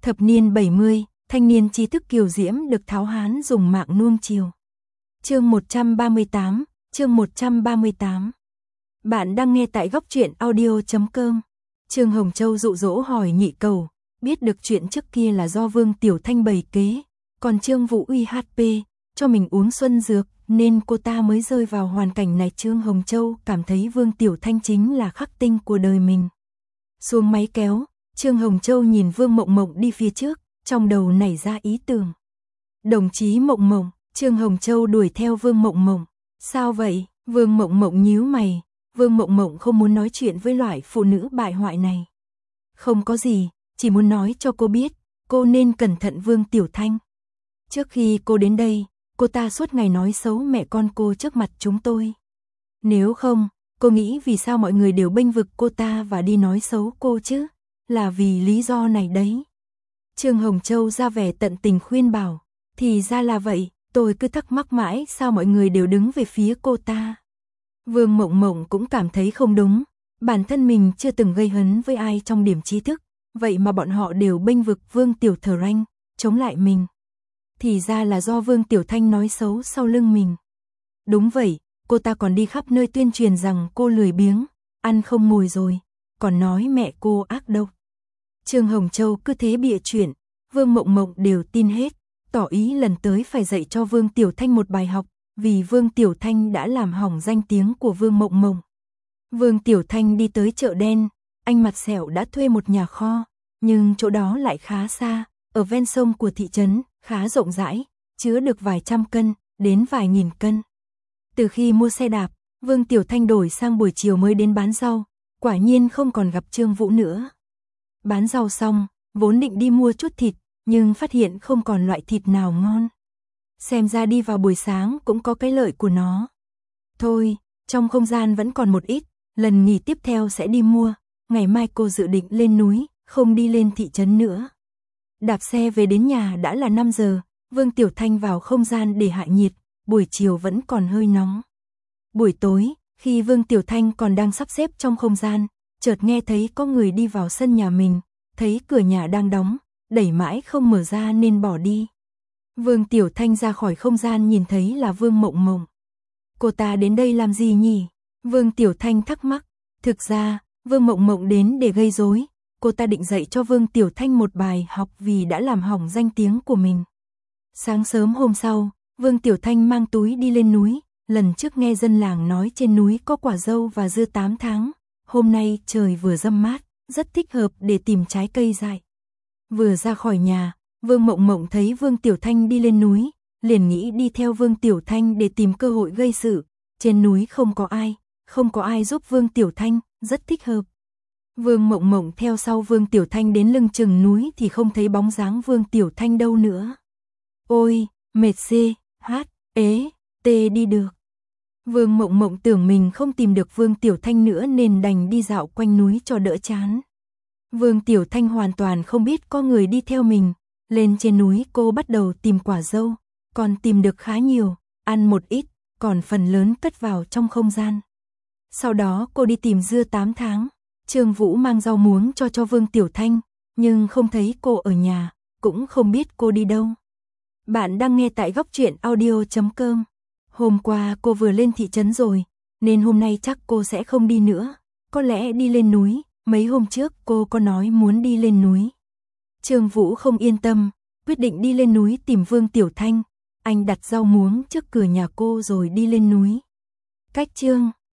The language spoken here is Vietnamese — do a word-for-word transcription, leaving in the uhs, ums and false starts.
Thập niên bảy mươi, thanh niên trí thức kiều diễm được tháo hán dùng mạng nuông chiều. Chương một trăm ba mươi tám, chương một trăm ba mươi tám. Bạn đang nghe tại góc truyện audio chấm com. Trương Hồng Châu dụ dỗ hỏi Nhị Cầu, biết được chuyện trước kia là do Vương Tiểu Thanh bày kế, còn Trương Vũ uy hát pê cho mình uống xuân dược, nên cô ta mới rơi vào hoàn cảnh này. Trương Hồng Châu cảm thấy Vương Tiểu Thanh chính là khắc tinh của đời mình. Xuống máy kéo, Trương Hồng Châu nhìn Vương Mộng Mộng đi phía trước, trong đầu nảy ra ý tưởng. Đồng chí Mộng Mộng, Trương Hồng Châu đuổi theo Vương Mộng Mộng. Sao vậy? Vương Mộng Mộng nhíu mày. Vương Mộng Mộng không muốn nói chuyện với loại phụ nữ bại hoại này. Không có gì, chỉ muốn nói cho cô biết, cô nên cẩn thận Vương Tiểu Thanh. Trước khi cô đến đây, cô ta suốt ngày nói xấu mẹ con cô trước mặt chúng tôi. Nếu không, cô nghĩ vì sao mọi người đều bênh vực cô ta và đi nói xấu cô chứ? Là vì lý do này đấy. Trương Hồng Châu ra vẻ tận tình khuyên bảo. Thì ra là vậy, tôi cứ thắc mắc mãi sao mọi người đều đứng về phía cô ta. Vương Mộng Mộng cũng cảm thấy không đúng. Bản thân mình chưa từng gây hấn với ai trong điểm trí thức, vậy mà bọn họ đều bênh vực Vương Tiểu Thờ Ranh, chống lại mình. Thì ra là do Vương Tiểu Thanh nói xấu sau lưng mình. Đúng vậy, cô ta còn đi khắp nơi tuyên truyền rằng cô lười biếng, ăn không ngồi rồi, còn nói mẹ cô ác độc. Trương Hồng Châu cứ thế bịa chuyện, Vương Mộng Mộng đều tin hết, tỏ ý lần tới phải dạy cho Vương Tiểu Thanh một bài học, vì Vương Tiểu Thanh đã làm hỏng danh tiếng của Vương Mộng Mộng. Vương Tiểu Thanh đi tới chợ đen, anh Mặt Sẹo đã thuê một nhà kho, nhưng chỗ đó lại khá xa, ở ven sông của thị trấn, khá rộng rãi, chứa được vài trăm cân, đến vài nghìn cân. Từ khi mua xe đạp, Vương Tiểu Thanh đổi sang buổi chiều mới đến bán rau, quả nhiên không còn gặp Trương Vũ nữa. Bán rau xong, vốn định đi mua chút thịt, nhưng phát hiện không còn loại thịt nào ngon. Xem ra đi vào buổi sáng cũng có cái lợi của nó. Thôi, trong không gian vẫn còn một ít, lần nghỉ tiếp theo sẽ đi mua, ngày mai cô dự định lên núi, không đi lên thị trấn nữa. Đạp xe về đến nhà đã là năm giờ, Vương Tiểu Thanh vào không gian để hạ nhiệt, buổi chiều vẫn còn hơi nóng. Buổi tối, khi Vương Tiểu Thanh còn đang sắp xếp trong không gian, chợt nghe thấy có người đi vào sân nhà mình, thấy cửa nhà đang đóng, đẩy mãi không mở ra nên bỏ đi. Vương Tiểu Thanh ra khỏi không gian nhìn thấy là Vương Mộng Mộng. Cô ta đến đây làm gì nhỉ? Vương Tiểu Thanh thắc mắc. Thực ra, Vương Mộng Mộng đến để gây rối. Cô ta định dạy cho Vương Tiểu Thanh một bài học vì đã làm hỏng danh tiếng của mình. Sáng sớm hôm sau, Vương Tiểu Thanh mang túi đi lên núi. Lần trước nghe dân làng nói trên núi có quả dâu và dưa tám tháng. Hôm nay trời vừa râm mát, rất thích hợp để tìm trái cây dại. Vừa ra khỏi nhà, Vương Mộng Mộng thấy Vương Tiểu Thanh đi lên núi, liền nghĩ đi theo Vương Tiểu Thanh để tìm cơ hội gây sự. Trên núi không có ai, không có ai giúp Vương Tiểu Thanh, rất thích hợp. Vương Mộng Mộng theo sau Vương Tiểu Thanh đến lưng chừng núi thì không thấy bóng dáng Vương Tiểu Thanh đâu nữa. Ôi, mệt xê, hát, ế, tê đi được. Vương Mộng Mộng tưởng mình không tìm được Vương Tiểu Thanh nữa nên đành đi dạo quanh núi cho đỡ chán. Vương Tiểu Thanh hoàn toàn không biết có người đi theo mình. Lên trên núi cô bắt đầu tìm quả dâu, còn tìm được khá nhiều, ăn một ít, còn phần lớn cất vào trong không gian. Sau đó cô đi tìm dưa tám tháng, Trương Vũ mang rau muống cho cho Vương Tiểu Thanh, nhưng không thấy cô ở nhà, cũng không biết cô đi đâu. Bạn đang nghe tại góc truyện audio chấm com. Hôm qua cô vừa lên thị trấn rồi, nên hôm nay chắc cô sẽ không đi nữa, có lẽ đi lên núi, mấy hôm trước cô có nói muốn đi lên núi. Trương Vũ không yên tâm, quyết định đi lên núi tìm Vương Tiểu Thanh. Anh đặt rau muống trước cửa nhà cô rồi đi lên núi. Cách chương